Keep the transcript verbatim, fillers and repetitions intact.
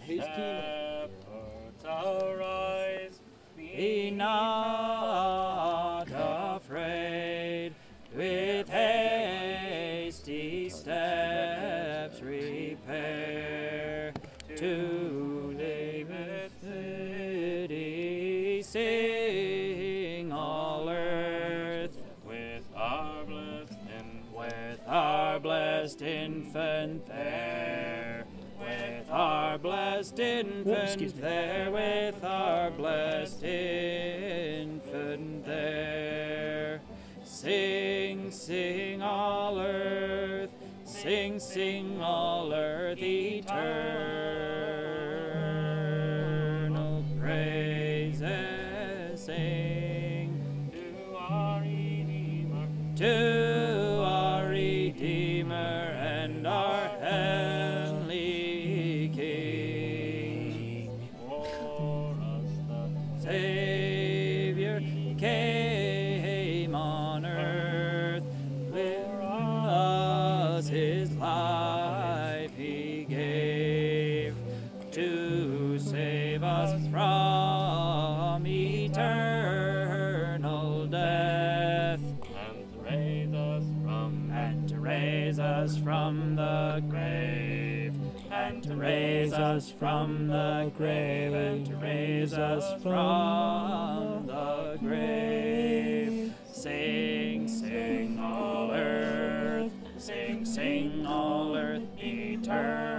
his kingdom. Shepherds, arise, Be not afraid, with hasty steps repair to David's city. Sing all earth with our blessed and with our blessed infant there. With our blessed infant there, with our blessed infant there. Sing, sing all earth, sing, sing all earth, eternal praises sing to our Redeemer, to our Redeemer and our heavenly King. for us the Savior came on earth, with us his life he gave, to save us from eternal death, and to raise us from and to raise us from the grave, and to raise us from the grave, and to raise us from the grave. Sing, sing all earth, sing, sing all earth, eternal